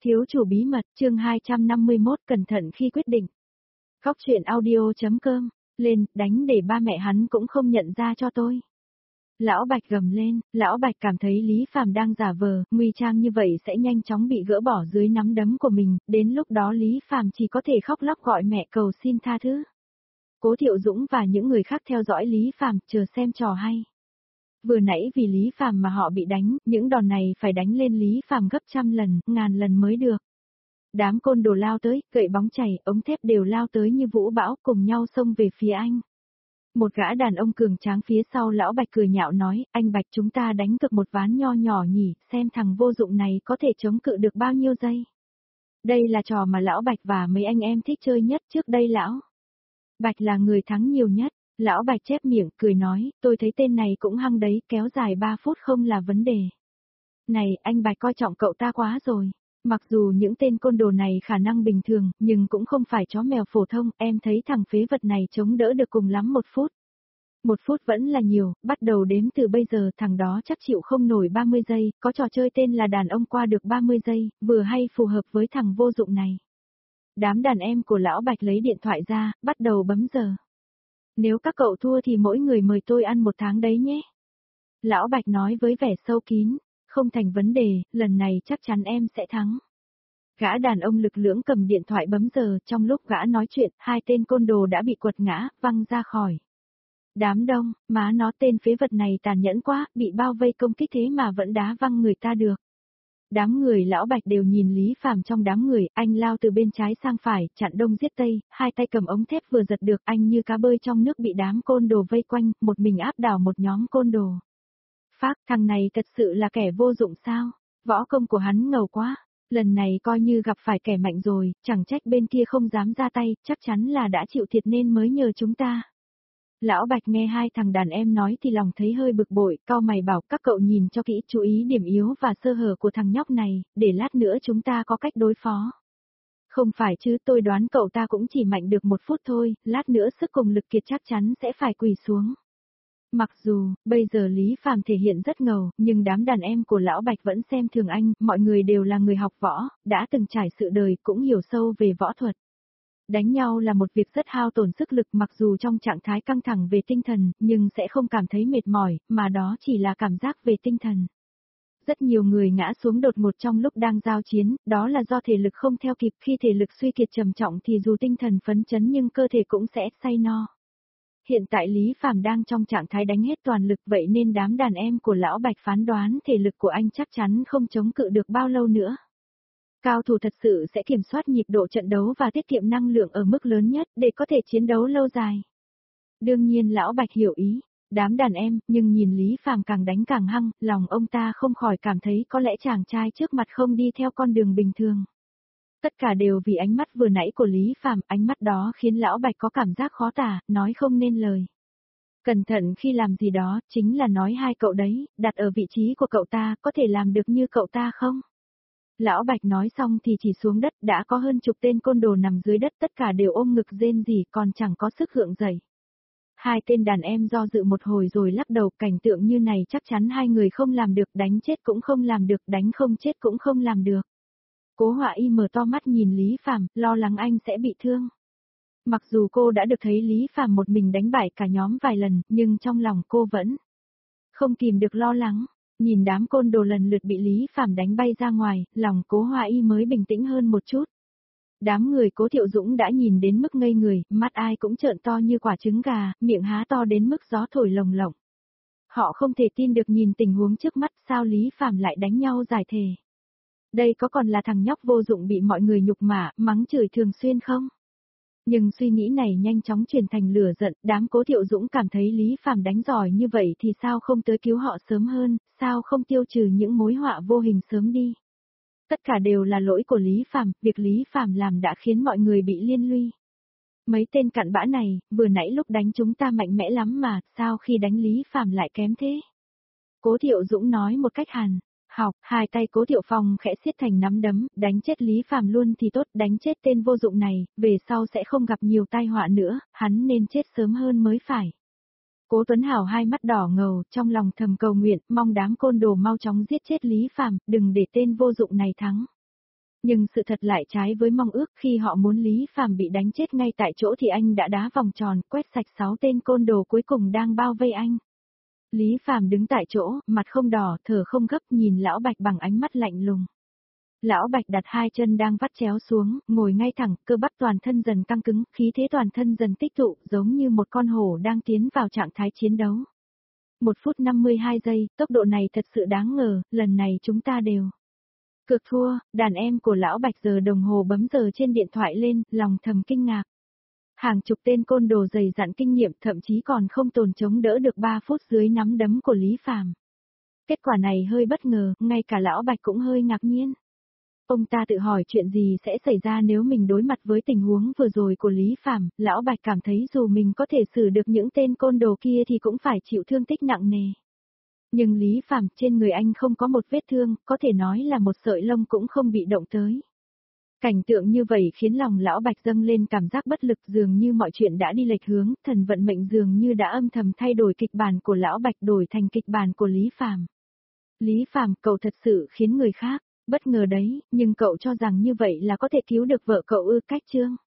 Thiếu chủ bí mật, chương 251, cẩn thận khi quyết định. Góc truyện audio.com, lên, đánh để ba mẹ hắn cũng không nhận ra cho tôi. Lão Bạch gầm lên, Lão Bạch cảm thấy Lý Phàm đang giả vờ, nguy trang như vậy sẽ nhanh chóng bị gỡ bỏ dưới nắm đấm của mình, đến lúc đó Lý Phàm chỉ có thể khóc lóc gọi mẹ cầu xin tha thứ. Cố Thiệu Dũng và những người khác theo dõi Lý Phàm, chờ xem trò hay. Vừa nãy vì Lý Phàm mà họ bị đánh, những đòn này phải đánh lên Lý Phàm gấp trăm lần, ngàn lần mới được. Đám côn đồ lao tới, gậy bóng chảy, ống thép đều lao tới như vũ bão cùng nhau xông về phía anh. Một gã đàn ông cường tráng phía sau Lão Bạch cười nhạo nói, anh Bạch chúng ta đánh cực một ván nho nhỏ nhỉ, xem thằng vô dụng này có thể chống cự được bao nhiêu giây. Đây là trò mà Lão Bạch và mấy anh em thích chơi nhất trước đây Lão Bạch là người thắng nhiều nhất. Lão Bạch chép miệng, cười nói, tôi thấy tên này cũng hăng đấy, kéo dài 3 phút không là vấn đề. Này, anh Bạch coi trọng cậu ta quá rồi. Mặc dù những tên côn đồ này khả năng bình thường, nhưng cũng không phải chó mèo phổ thông, em thấy thằng phế vật này chống đỡ được cùng lắm 1 phút. 1 phút vẫn là nhiều, bắt đầu đếm từ bây giờ thằng đó chắc chịu không nổi 30 giây, có trò chơi tên là đàn ông qua được 30 giây, vừa hay phù hợp với thằng vô dụng này. Đám đàn em của Lão Bạch lấy điện thoại ra, bắt đầu bấm giờ. Nếu các cậu thua thì mỗi người mời tôi ăn 1 tháng đấy nhé. Lão Bạch nói với vẻ sâu kín, không thành vấn đề, lần này chắc chắn em sẽ thắng. Gã đàn ông lực lưỡng cầm điện thoại bấm giờ, trong lúc gã nói chuyện, 2 tên côn đồ đã bị quật ngã, văng ra khỏi. Đám đông, má nó tên phế vật này tàn nhẫn quá, bị bao vây công kích thế mà vẫn đá văng người ta được. Đám người Lão Bạch đều nhìn Lý Phàm trong đám người, anh lao từ bên trái sang phải, chặn đông giết tây, 2 tay cầm ống thép vừa giật được, anh như cá bơi trong nước bị đám côn đồ vây quanh, một mình áp đảo một nhóm côn đồ. Phác, thằng này thật sự là kẻ vô dụng sao? Võ công của hắn ngầu quá, lần này coi như gặp phải kẻ mạnh rồi, chẳng trách bên kia không dám ra tay, chắc chắn là đã chịu thiệt nên mới nhờ chúng ta. Lão Bạch nghe 2 thằng đàn em nói thì lòng thấy hơi bực bội, cau mày bảo các cậu nhìn cho kỹ, chú ý điểm yếu và sơ hở của thằng nhóc này, để lát nữa chúng ta có cách đối phó. Không phải chứ, tôi đoán cậu ta cũng chỉ mạnh được 1 phút thôi, lát nữa sức cùng lực kiệt chắc chắn sẽ phải quỳ xuống. Mặc dù, bây giờ Lý Phàm thể hiện rất ngầu, nhưng đám đàn em của Lão Bạch vẫn xem thường anh, mọi người đều là người học võ, đã từng trải sự đời, cũng hiểu sâu về võ thuật. Đánh nhau là một việc rất hao tổn sức lực mặc dù trong trạng thái căng thẳng về tinh thần, nhưng sẽ không cảm thấy mệt mỏi, mà đó chỉ là cảm giác về tinh thần. Rất nhiều người ngã xuống đột ngột trong lúc đang giao chiến, đó là do thể lực không theo kịp, khi thể lực suy kiệt trầm trọng thì dù tinh thần phấn chấn nhưng cơ thể cũng sẽ say no. Hiện tại Lý Phàm đang trong trạng thái đánh hết toàn lực vậy nên đám đàn em của Lão Bạch phán đoán thể lực của anh chắc chắn không chống cự được bao lâu nữa. Cao thủ thật sự sẽ kiểm soát nhịp độ trận đấu và tiết kiệm năng lượng ở mức lớn nhất để có thể chiến đấu lâu dài. Đương nhiên Lão Bạch hiểu ý, đám đàn em, nhưng nhìn Lý Phàm càng đánh càng hăng, lòng ông ta không khỏi cảm thấy có lẽ chàng trai trước mặt không đi theo con đường bình thường. Tất cả đều vì ánh mắt vừa nãy của Lý Phàm, ánh mắt đó khiến Lão Bạch có cảm giác khó tả, nói không nên lời. Cẩn thận khi làm gì đó, chính là nói 2 cậu đấy, đặt ở vị trí của cậu ta, có thể làm được như cậu ta không? Lão Bạch nói xong thì chỉ xuống đất, đã có hơn chục tên côn đồ nằm dưới đất, tất cả đều ôm ngực rên rỉ còn chẳng có sức gượng dậy. 2 tên đàn em do dự một hồi rồi lắc đầu, cảnh tượng như này chắc chắn 2 người không làm được, đánh chết cũng không làm được, đánh không chết cũng không làm được. Cố Họa Y mở to mắt nhìn Lý Phàm, lo lắng anh sẽ bị thương. Mặc dù cô đã được thấy Lý Phàm một mình đánh bại cả nhóm vài lần, nhưng trong lòng cô vẫn không kìm được lo lắng. Nhìn đám côn đồ lần lượt bị Lý Phàm đánh bay ra ngoài, lòng Cố Họa Y mới bình tĩnh hơn một chút. Đám người Cố Thiệu Dũng đã nhìn đến mức ngây người, mắt ai cũng trợn to như quả trứng gà, miệng há to đến mức gió thổi lồng lộng. Họ không thể tin được nhìn tình huống trước mắt, sao Lý Phàm lại đánh nhau giải thể. Đây có còn là thằng nhóc vô dụng bị mọi người nhục mạ, mắng chửi thường xuyên không? Nhưng suy nghĩ này nhanh chóng chuyển thành lửa giận, đám Cố Thiệu Dũng cảm thấy Lý Phàm đánh giỏi như vậy thì sao không tới cứu họ sớm hơn, sao không tiêu trừ những mối họa vô hình sớm đi. Tất cả đều là lỗi của Lý Phàm, việc Lý Phàm làm đã khiến mọi người bị liên lụy. Mấy tên cặn bã này, vừa nãy lúc đánh chúng ta mạnh mẽ lắm mà, sao khi đánh Lý Phàm lại kém thế? Cố Thiệu Dũng nói một cách hàn. Học, 2 tay Cố Thiệu Phong khẽ siết thành nắm đấm, đánh chết Lý Phàm luôn thì tốt, đánh chết tên vô dụng này, về sau sẽ không gặp nhiều tai họa nữa, hắn nên chết sớm hơn mới phải. Cố Tuấn Hảo 2 mắt đỏ ngầu, trong lòng thầm cầu nguyện, mong đám côn đồ mau chóng giết chết Lý Phàm, đừng để tên vô dụng này thắng. Nhưng sự thật lại trái với mong ước, khi họ muốn Lý Phàm bị đánh chết ngay tại chỗ thì anh đã đá vòng tròn, quét sạch 6 tên côn đồ cuối cùng đang bao vây anh. Lý Phàm đứng tại chỗ, mặt không đỏ, thở không gấp, nhìn Lão Bạch bằng ánh mắt lạnh lùng. Lão Bạch đặt hai chân đang vắt chéo xuống, ngồi ngay thẳng, cơ bắp toàn thân dần căng cứng, khí thế toàn thân dần tích tụ, giống như một con hổ đang tiến vào trạng thái chiến đấu. 1 phút 52 giây, tốc độ này thật sự đáng ngờ, lần này chúng ta đều cược thua. Đàn em của Lão Bạch giờ đồng hồ bấm giờ trên điện thoại lên, lòng thầm kinh ngạc. Hàng chục tên côn đồ dày dặn kinh nghiệm, thậm chí còn không tồn chống đỡ được 3 phút dưới nắm đấm của Lý Phàm. Kết quả này hơi bất ngờ, ngay cả Lão Bạch cũng hơi ngạc nhiên. Ông ta tự hỏi chuyện gì sẽ xảy ra nếu mình đối mặt với tình huống vừa rồi của Lý Phàm. Lão Bạch cảm thấy dù mình có thể xử được những tên côn đồ kia thì cũng phải chịu thương tích nặng nề. Nhưng Lý Phàm, trên người anh không có một vết thương, có thể nói là một sợi lông cũng không bị động tới. Cảnh tượng như vậy khiến lòng Lão Bạch dâng lên cảm giác bất lực, dường như mọi chuyện đã đi lệch hướng, thần vận mệnh dường như đã âm thầm thay đổi kịch bản của Lão Bạch đổi thành kịch bản của Lý Phàm. Lý Phàm, cậu thật sự khiến người khác bất ngờ đấy, nhưng cậu cho rằng như vậy là có thể cứu được vợ cậu ư? Cách Trương